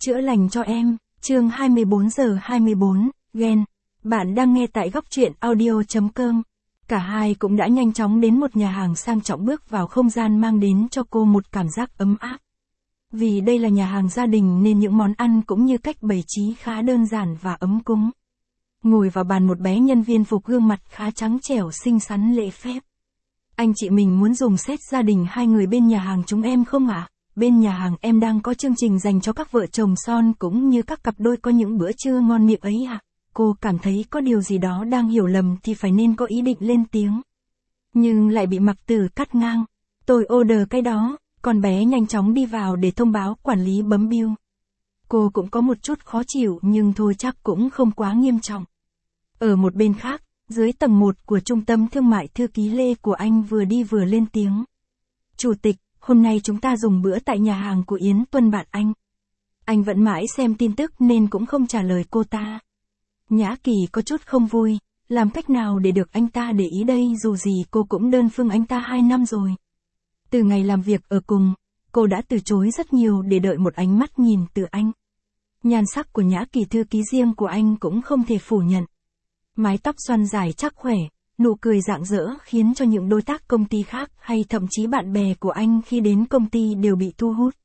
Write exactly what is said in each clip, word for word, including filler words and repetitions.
chữa lành cho em, chương hai mươi bốn giờ hai mươi bốn, ghen. Bạn đang nghe tại góc truyện audio.com. Cả hai cũng đã nhanh chóng đến một nhà hàng sang trọng, bước vào không gian mang đến cho cô một cảm giác ấm áp. Vì đây là nhà hàng gia đình nên những món ăn cũng như cách bày trí khá đơn giản và ấm cúng. Ngồi vào bàn một bé nhân viên phục gương mặt khá trắng trẻo xinh xắn lễ phép. Anh chị mình muốn dùng set gia đình hai người bên nhà hàng chúng em không ạ? À? Bên nhà hàng em đang có chương trình dành cho các vợ chồng son cũng như các cặp đôi có những bữa trưa ngon miệng ấy ạ. À? Cô cảm thấy có điều gì đó đang hiểu lầm thì phải nên có ý định lên tiếng. Nhưng lại bị Mặc Tử cắt ngang. Tôi order cái đó, con bé nhanh chóng đi vào để thông báo quản lý bấm bill. Cô cũng có một chút khó chịu nhưng thôi chắc cũng không quá nghiêm trọng. Ở một bên khác, dưới tầng một của trung tâm thương mại, thư ký Lê của anh vừa đi vừa lên tiếng. Chủ tịch, hôm nay chúng ta dùng bữa tại nhà hàng của Yến Tuân bạn anh. Anh vẫn mãi xem tin tức nên cũng không trả lời cô ta. Nhã Kỳ có chút không vui, làm cách nào để được anh ta để ý đây, dù gì cô cũng đơn phương anh ta hai năm rồi. Từ ngày làm việc ở cùng, cô đã từ chối rất nhiều để đợi một ánh mắt nhìn từ anh. Nhan sắc của Nhã Kỳ, thư ký riêng của anh, cũng không thể phủ nhận. Mái tóc xoăn dài chắc khỏe, nụ cười rạng rỡ khiến cho những đối tác công ty khác hay thậm chí bạn bè của anh khi đến công ty đều bị thu hút.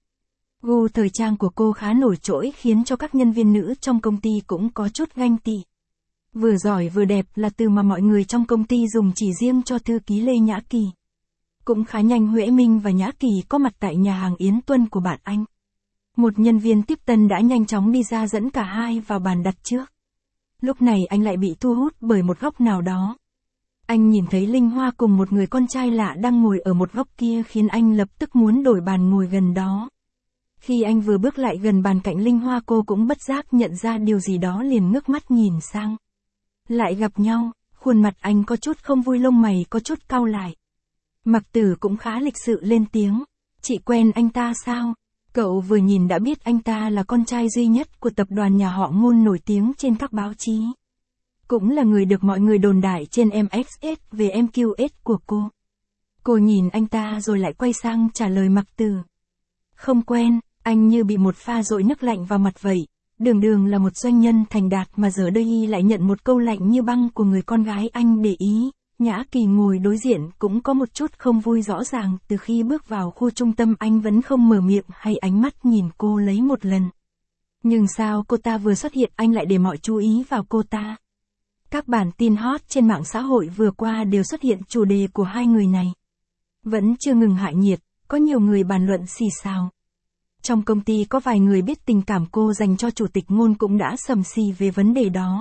Gu thời trang của cô khá nổi trội khiến cho các nhân viên nữ trong công ty cũng có chút ganh tị. Vừa giỏi vừa đẹp là từ mà mọi người trong công ty dùng chỉ riêng cho thư ký Lê Nhã Kỳ. Cũng khá nhanh Huệ Minh và Nhã Kỳ có mặt tại nhà hàng Yến Tuân của bạn anh. Một nhân viên tiếp tân đã nhanh chóng đi ra dẫn cả hai vào bàn đặt trước. Lúc này anh lại bị thu hút bởi một góc nào đó. Anh nhìn thấy Linh Hoa cùng một người con trai lạ đang ngồi ở một góc kia khiến anh lập tức muốn đổi bàn ngồi gần đó. Khi anh vừa bước lại gần bàn cạnh Linh Hoa, cô cũng bất giác nhận ra điều gì đó liền ngước mắt nhìn sang. Lại gặp nhau, khuôn mặt anh có chút không vui, lông mày có chút cau lại. Mặc Tử cũng khá lịch sự lên tiếng. Chị quen anh ta sao? Cậu vừa nhìn đã biết anh ta là con trai duy nhất của tập đoàn nhà họ Ngôn nổi tiếng trên các báo chí. Cũng là người được mọi người đồn đại trên em ích ét về em quy ét của cô. Cô nhìn anh ta rồi lại quay sang trả lời Mặc Tử. Không quen, anh như bị một pha dội nước lạnh vào mặt vậy. Đường đường là một doanh nhân thành đạt mà giờ đây lại nhận một câu lạnh như băng của người con gái anh để ý. Nhã Kỳ ngồi đối diện cũng có một chút không vui rõ ràng, từ khi bước vào khu trung tâm anh vẫn không mở miệng hay ánh mắt nhìn cô lấy một lần. Nhưng sao cô ta vừa xuất hiện anh lại để mọi chú ý vào cô ta? Các bản tin hot trên mạng xã hội vừa qua đều xuất hiện chủ đề của hai người này. Vẫn chưa ngừng hạ nhiệt, có nhiều người bàn luận xì xào. Trong công ty có vài người biết tình cảm cô dành cho chủ tịch Ngôn cũng đã sầm xì về vấn đề đó.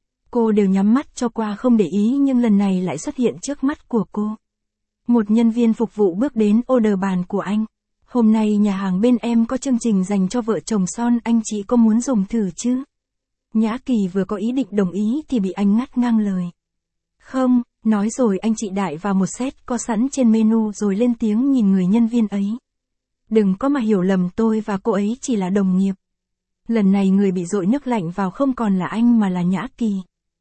Cô đều nhắm mắt cho qua không để ý nhưng lần này lại xuất hiện trước mắt của cô. Một nhân viên phục vụ bước đến order bàn của anh. Hôm nay nhà hàng bên em có chương trình dành cho vợ chồng son, anh chị có muốn dùng thử chứ? Nhã Kỳ vừa có ý định đồng ý thì bị anh ngắt ngang lời. Không, nói rồi anh chị đại vào một set có sẵn trên menu rồi lên tiếng nhìn người nhân viên ấy. Đừng có mà hiểu lầm, tôi và cô ấy chỉ là đồng nghiệp. Lần này người bị dội nước lạnh vào không còn là anh mà là Nhã Kỳ.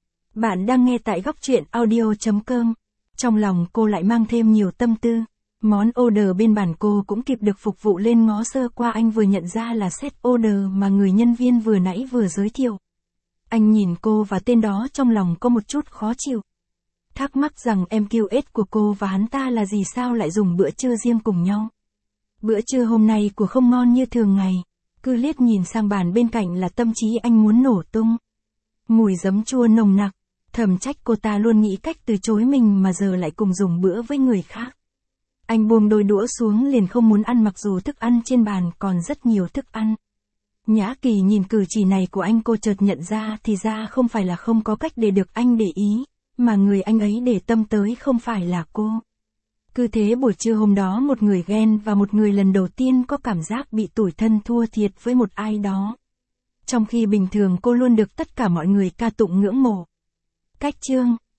Bạn đang nghe tại góc truyện audio.com. Trong lòng cô lại mang thêm nhiều tâm tư. Món order bên bàn cô cũng kịp được phục vụ lên, ngó sơ qua anh vừa nhận ra là set order mà người nhân viên vừa nãy vừa giới thiệu. Anh nhìn cô và tên đó trong lòng có một chút khó chịu. Thắc mắc rằng em quy ét của cô và hắn ta là gì, sao lại dùng bữa trưa riêng cùng nhau. Bữa trưa hôm nay của không ngon như thường ngày. Cứ liếc nhìn sang bàn bên cạnh là tâm trí anh muốn nổ tung. Mùi giấm chua nồng nặc. Thầm trách cô ta luôn nghĩ cách từ chối mình mà giờ lại cùng dùng bữa với người khác. Anh buông đôi đũa xuống liền không muốn ăn mặc dù thức ăn trên bàn còn rất nhiều thức ăn. Nhã Kỳ nhìn cử chỉ này của anh, cô chợt nhận ra thì ra không phải là không có cách để được anh để ý, mà người anh ấy để tâm tới không phải là cô. Cứ thế buổi trưa hôm đó một người ghen và một người lần đầu tiên có cảm giác bị tủi thân thua thiệt với một ai đó. Trong khi bình thường cô luôn được tất cả mọi người ca tụng ngưỡng mộ. Cách chương